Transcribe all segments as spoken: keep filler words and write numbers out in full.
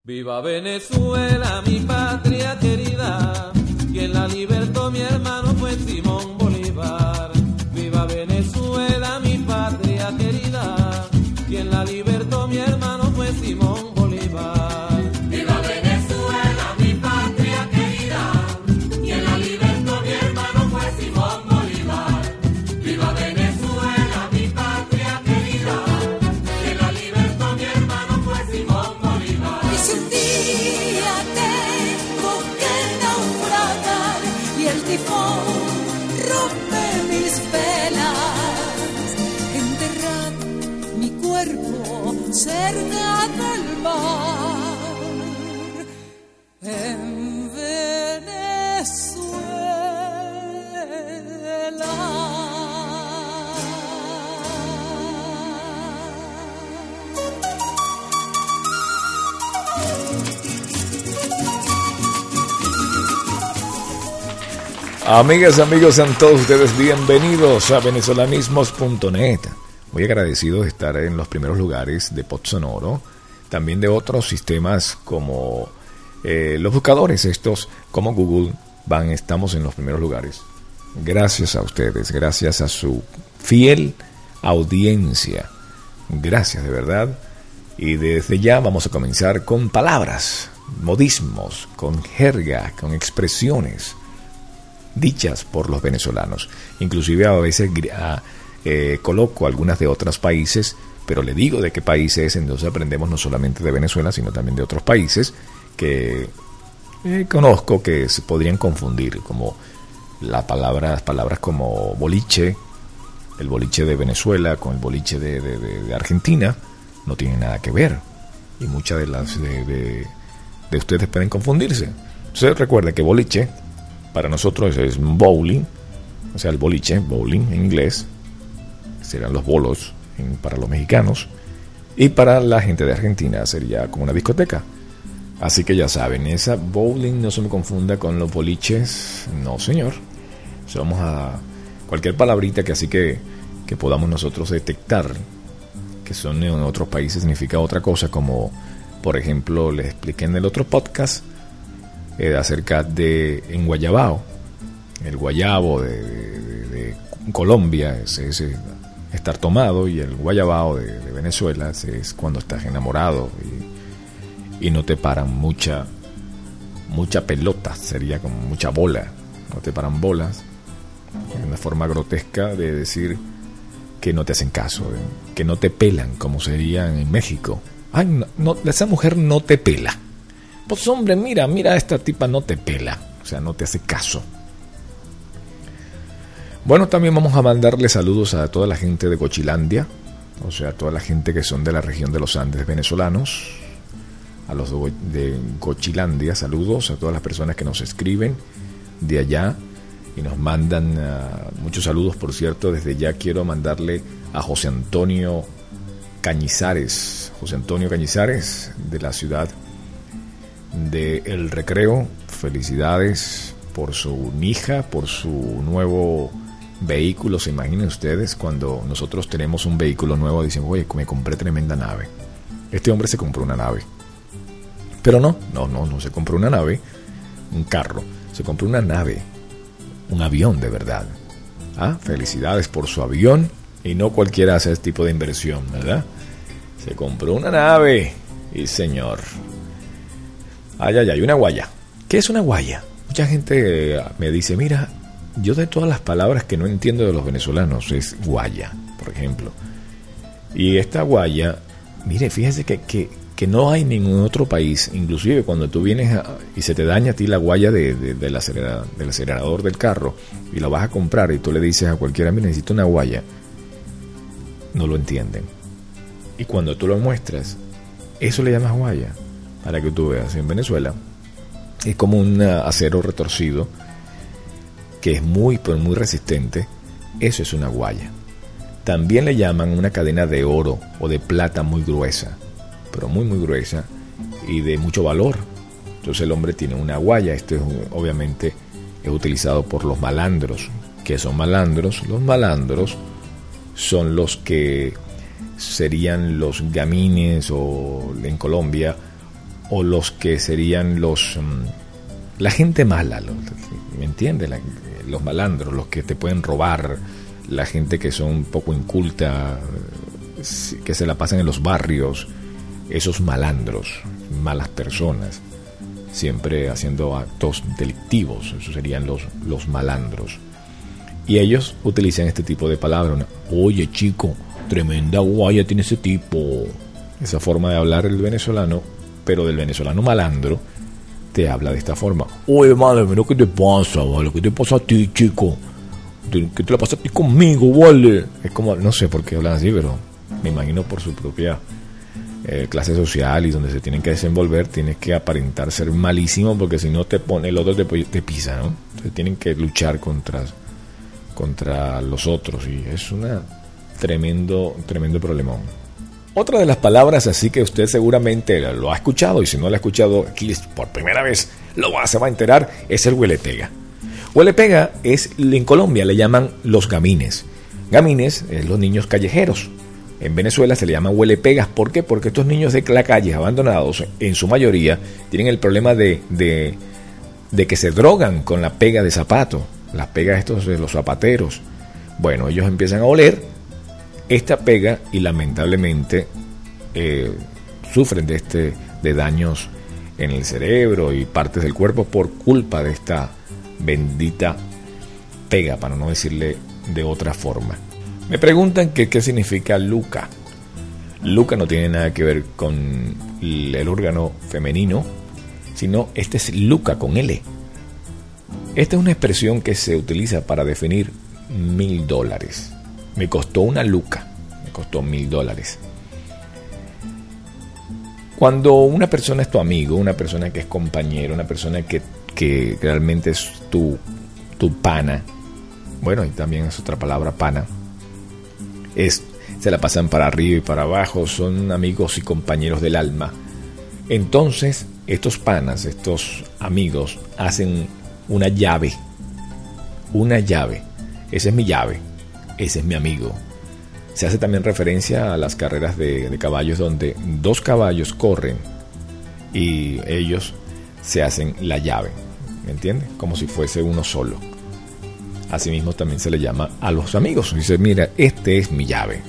Viva Venezuela, mi patria querida, quien la libertó mi hermano fue Simón Bolívar. Viva Venezuela, mi patria querida, quien la libertó mi hermano fue Simón Bolívar. Viva Venezuela, mi patria querida, quien la libertó mi hermano fue Simón Bolívar. Viva Venezuela, mi patria querida, quien la libertó mi hermano fue Simón Bolívar. Y si un día tengo que naufragar y el tifón rompe mis velas, enterrad mi cuerpo cerca del mar, en Venezuela. Amigas, amigos, sean todos ustedes bienvenidos a venezolanismos punto net. Muy agradecido de estar en los primeros lugares de Pod Sonoro, también de otros sistemas como eh, los buscadores estos, como Google, van, estamos en los primeros lugares. Gracias a ustedes, gracias a su fiel audiencia. Gracias de verdad. Y desde ya vamos a comenzar con palabras, modismos, con jerga, con expresiones dichas por los venezolanos. Inclusive a veces eh, coloco algunas de otros países, pero le digo de qué país es, entonces aprendemos no solamente de Venezuela, sino también de otros países que eh, conozco que se podrían confundir, como la palabra, las palabras como boliche, el boliche de Venezuela con el boliche de, de, de, de Argentina, no tienen nada que ver. Y muchas de las de, de, de ustedes pueden confundirse. Entonces recuerden que boliche para nosotros es bowling, o sea, el boliche, bowling en inglés, serán los bolos en, para los mexicanos, y para la gente de Argentina sería como una discoteca. Así que ya saben, esa bowling no se me confunda con los boliches, no señor. O vamos a cualquier palabrita que así que, que podamos nosotros detectar, que son en otros países significa otra cosa, como por ejemplo les expliqué en el otro podcast, Eh, acerca de en Guayabao, el guayabo de, de, de Colombia es, es estar tomado, y el guayabao de, de Venezuela es, es cuando estás enamorado y, y no te paran mucha mucha pelota, sería como mucha bola, no te paran bolas, es una forma grotesca de decir que no te hacen caso, que no te pelan, como sería en México. Ay, no, no, esa mujer no te pela. Pues hombre, mira, mira, esta tipa no te pela, o sea, no te hace caso. Bueno, también vamos a mandarle saludos a toda la gente de Cochilandia, o sea, a toda la gente que son de la región de los Andes venezolanos, a los de Cochilandia, saludos a todas las personas que nos escriben de allá y nos mandan uh, muchos saludos. Por cierto, desde ya quiero mandarle a José Antonio Cañizares, José Antonio Cañizares, de la ciudad de El Recreo, felicidades por su hija, por su nuevo vehículo. Se imaginen ustedes, cuando nosotros tenemos un vehículo nuevo, dicen, oye, me compré tremenda nave. Este hombre se compró una nave, pero no, no, no, no se compró una nave, un carro, se compró una nave, un avión de verdad. Ah, felicidades por su avión, y no cualquiera hace este tipo de inversión, ¿verdad? Se compró una nave, y señor. Ay, ay, ay, una guaya. ¿Qué es una guaya? Mucha gente me dice, mira, yo de todas las palabras que no entiendo de los venezolanos es guaya, por ejemplo. Y esta guaya, mire, fíjese que, que, que no hay ningún otro país, inclusive cuando tú vienes a, y se te daña a ti la guaya de, de, del, acelerador, del acelerador del carro y la vas a comprar y tú le dices a cualquiera, mira, necesito una guaya, no lo entienden. Y cuando tú lo muestras, eso le llamas guaya. Para que tú veas, en Venezuela es como un acero retorcido que es muy, pero muy resistente. Eso es una guaya. También le llaman una cadena de oro o de plata muy gruesa, pero muy, muy gruesa y de mucho valor. Entonces el hombre tiene una guaya. Esto es, obviamente es utilizado por los malandros. ¿Qué son malandros? Los malandros son los que serían los gamines, o en Colombia, o los que serían los um, la gente mala, los, ¿me entiendes? La, los malandros, los que te pueden robar, la gente que son un poco inculta, que se la pasan en los barrios, esos malandros, malas personas, siempre haciendo actos delictivos, esos serían los, los malandros. Y ellos utilizan este tipo de palabras. Oye, chico, tremenda guaya tiene ese tipo. Esa forma de hablar el venezolano, pero del venezolano malandro, te habla de esta forma. Oye, madre, mira, ¿qué te pasa, vale? ¿Qué te pasa a ti, chico? ¿Qué te la pasa a ti conmigo, vale? Es como, no sé por qué hablan así, pero me imagino por su propia eh, clase social y donde se tienen que desenvolver, tienes que aparentar ser malísimo, porque si no te pone, el otro te, te pisa, ¿no? Entonces tienen que luchar contra, contra los otros, y es un tremendo, tremendo problemón. Otra de las palabras así que usted seguramente lo ha escuchado, y si no lo ha escuchado aquí por primera vez lo va, se va a enterar, es el huelepega. Huelepega es, en Colombia le llaman los gamines. Gamines es los niños callejeros. En Venezuela se le llaman huelepegas. ¿Por qué? Porque estos niños de la calle abandonados, en su mayoría, tienen el problema de, de, de que se drogan con la pega de zapato, las pegas estos de los zapateros. Bueno, ellos empiezan a oler esta pega y lamentablemente eh, sufren de este de daños en el cerebro y partes del cuerpo por culpa de esta bendita pega, para no decirle de otra forma. Me preguntan que qué significa luca. Luca no tiene nada que ver con el órgano femenino, sino este es luca con L. Esta es una expresión que se utiliza para definir mil dólares. Me costó una luca, me costó mil dólares. Cuando una persona es tu amigo, una persona que es compañero, una persona que, que realmente es tu, tu pana, bueno, y también es otra palabra, pana, es, se la pasan para arriba y para abajo, son amigos y compañeros del alma. Entonces, estos panas, estos amigos, hacen una llave, una llave, esa es mi llave. Ese es mi amigo. Se hace también referencia a las carreras de, de caballos donde dos caballos corren y ellos se hacen la llave, ¿me entiendes? Como si fuese uno solo. Asimismo también se le llama a los amigos. Dice, mira, este es mi llave.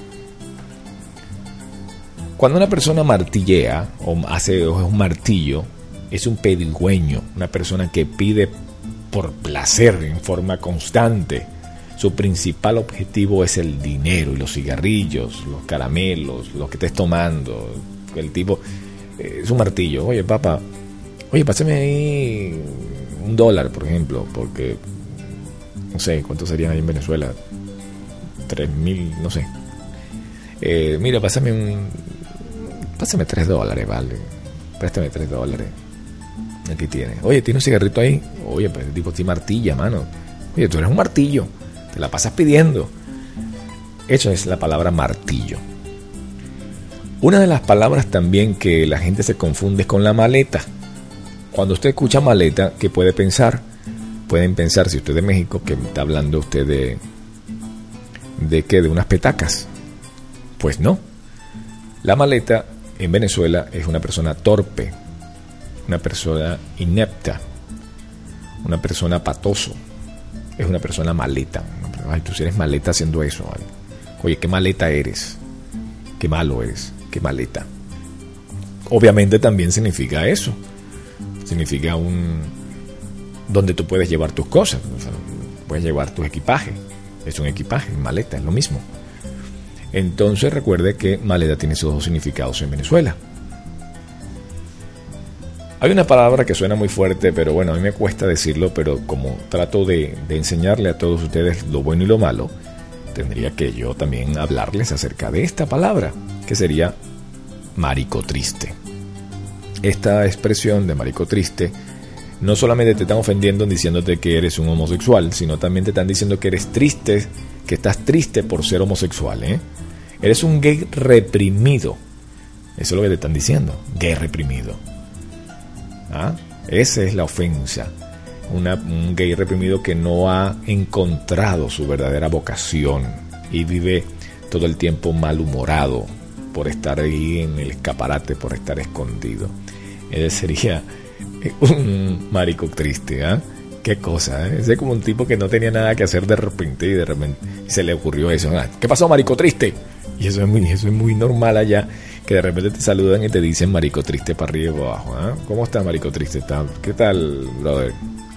Cuando una persona martillea o hace o es un martillo, es un pedigüeño, una persona que pide por placer en forma constante. Su principal objetivo es el dinero y los cigarrillos, los caramelos, lo que estés tomando. El tipo eh, es un martillo. Oye, papá, oye, pásame ahí un dólar, por ejemplo, porque no sé cuántos serían ahí en Venezuela, tres mil, no sé. Eh, mira, pásame un, pásame tres dólares, vale. Préstame tres dólares. Aquí tienes. Oye, ¿tiene un cigarrito ahí? Oye, pues el tipo te martilla, mano. Oye, tú eres un martillo. Te la pasas pidiendo. Eso es la palabra martillo. Una de las palabras también que la gente se confunde es con la maleta. Cuando usted escucha maleta, ¿qué puede pensar? Pueden pensar, si usted es de México, que está hablando usted de ¿de qué? De unas petacas. Pues no. La maleta en Venezuela es una persona torpe, una persona inepta, una persona patoso. Es una persona maleta. Ay, tú eres maleta haciendo eso. Ay. Oye, qué maleta eres. Qué malo eres. Qué maleta. Obviamente también significa eso. Significa un... donde tú puedes llevar tus cosas. O sea, puedes llevar tu equipaje. Es un equipaje, maleta, es lo mismo. Entonces recuerde que maleta tiene esos dos significados en Venezuela. Hay una palabra que suena muy fuerte, pero bueno, a mí me cuesta decirlo, pero como trato de, de enseñarle a todos ustedes lo bueno y lo malo, tendría que yo también hablarles acerca de esta palabra, que sería marico triste. Esta expresión de marico triste no solamente te están ofendiendo diciéndote que eres un homosexual, sino también te están diciendo que eres triste, que estás triste por ser homosexual, ¿eh? Eres un gay reprimido. Eso es lo que te están diciendo, gay reprimido. ¿Ah? Esa es la ofensa. Una, un gay reprimido que no ha encontrado su verdadera vocación y vive todo el tiempo malhumorado por estar ahí en el escaparate, por estar escondido. Ese sería un marico triste, ¿ah? ¿eh? Qué cosa, ¿eh? Ese es como un tipo que no tenía nada que hacer de repente y de repente se le ocurrió eso. ¿Ah? ¿Qué pasó, marico triste? Y eso es muy, eso es muy normal allá, que de repente te saludan y te dicen marico triste para arriba y para abajo. ¿Eh? ¿Cómo está, marico triste? ¿Qué tal, brother?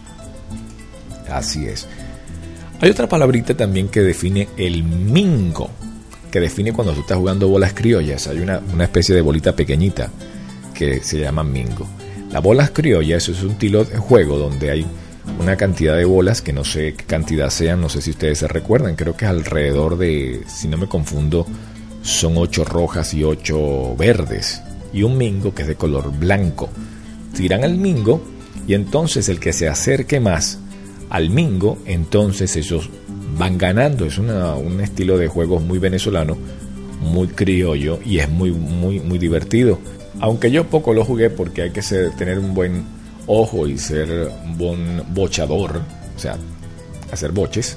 Así es. Hay otra palabrita también que define el mingo, que define cuando tú estás jugando bolas criollas. Hay una, una especie de bolita pequeñita que se llama mingo. Las bolas criollas es un estilo de juego donde hay una cantidad de bolas que no sé qué cantidad sean, no sé si ustedes se recuerdan, creo que es alrededor de, si no me confundo, son ocho rojas y ocho verdes y un mingo que es de color blanco. Tiran al mingo y entonces el que se acerque más al mingo, entonces ellos van ganando. Es una, un estilo de juego muy venezolano, muy criollo y es muy, muy, muy divertido. Aunque yo poco lo jugué porque hay que ser, tener un buen ojo y ser un buen bochador, o sea, hacer boches.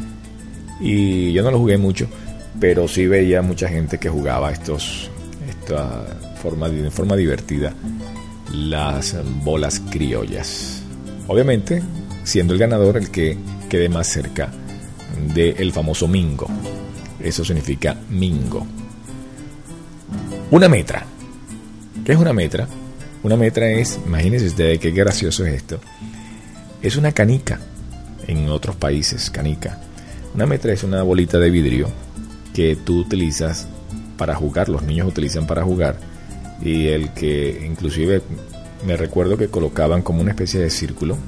Y yo no lo jugué mucho, pero sí veía mucha gente que jugaba estos, esta forma, de forma divertida, las bolas criollas. Obviamente, siendo el ganador el que quede más cerca del famoso mingo. Eso significa mingo. Una metra. ¿Qué es una metra? Una metra es, imagínense ustedes qué gracioso es esto. Es una canica en otros países, canica. Una metra es una bolita de vidrio que tú utilizas para jugar, los niños utilizan para jugar. Y el que, inclusive, me recuerdo que colocaban como una especie de círculo,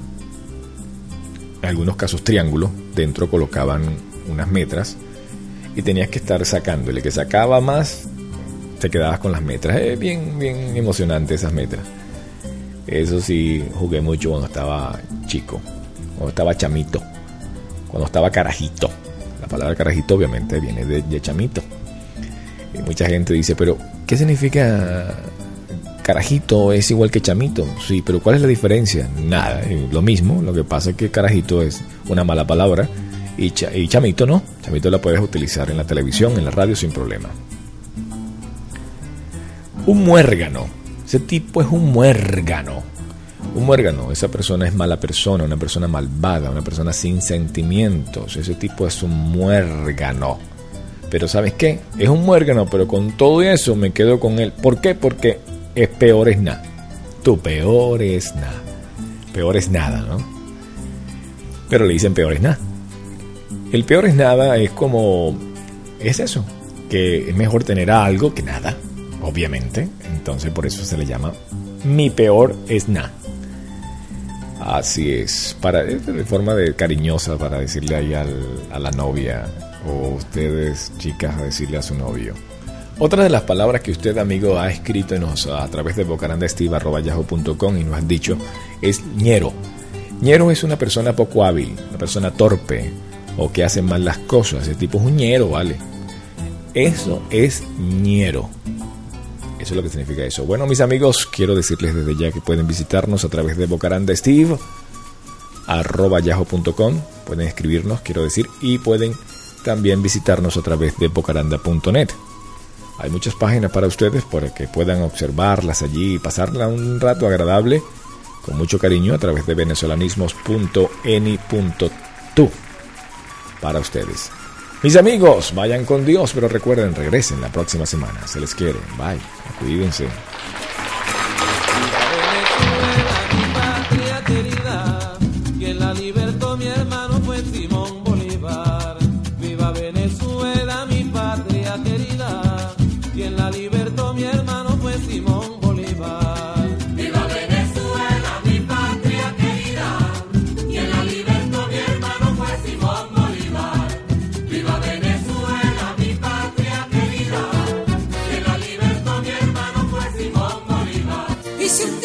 en algunos casos triángulo, dentro colocaban unas metras y tenías que estar sacando. El que sacaba más, te quedabas con las metras. Es bien, bien emocionante esas metras. Eso sí, jugué mucho cuando estaba chico, cuando estaba chamito, cuando estaba carajito. La palabra carajito obviamente viene de, de chamito. Y mucha gente dice, pero ¿qué significa carajito? Es igual que chamito. Sí, pero ¿cuál es la diferencia? Nada, lo mismo. Lo que pasa es que carajito es una mala palabra y, cha, y chamito no. Chamito la puedes utilizar en la televisión, en la radio sin problema. Un muérgano. Ese tipo es un muérgano. Un muérgano, esa persona es mala persona, una persona malvada, una persona sin sentimientos. Ese tipo es un muérgano. Pero ¿sabes qué? Es un muérgano, pero con todo eso me quedo con él. ¿Por qué? Porque es peor es nada. Tu peor es nada. Peor es nada, ¿no? Pero le dicen peor es nada. El peor es nada es como... Es eso, que es mejor tener algo que nada, obviamente. Entonces por eso se le llama mi peor es nada. Así es, para, de forma de cariñosa para decirle ahí al, a la novia, o ustedes chicas a decirle a su novio. Otra de las palabras que usted, amigo, ha escrito nos, a través de bocarandasteve arroba yahoo punto com y nos ha dicho es ñero. Ñero es una persona poco hábil, una persona torpe o que hace mal las cosas. Ese tipo es un ñero, ¿vale? Eso es ñero. Eso es lo que significa eso. Bueno, mis amigos, quiero decirles desde ya que pueden visitarnos a través de bocarandasteve arroba yahoo punto com. Pueden escribirnos, quiero decir, y pueden también visitarnos a través de bocaranda punto net. Hay muchas páginas para ustedes para que puedan observarlas allí y pasarla un rato agradable con mucho cariño a través de venezolanismos punto eni punto tu para ustedes. Mis amigos, vayan con Dios, pero recuerden, regresen la próxima semana. Se les quiere. Bye. Cuídense. Viva Venezuela, mi patria querida, quien la libertó mi hermano fue Simón Bolívar. Viva Venezuela, mi patria querida, quien la libertó mi hermano fue Simón Bolívar. Viva Venezuela, mi patria querida, quien la libertó mi hermano fue Simón Bolívar. Viva Venezuela, mi patria querida, quien la libertó mi hermano fue Simón Bolívar. Y si un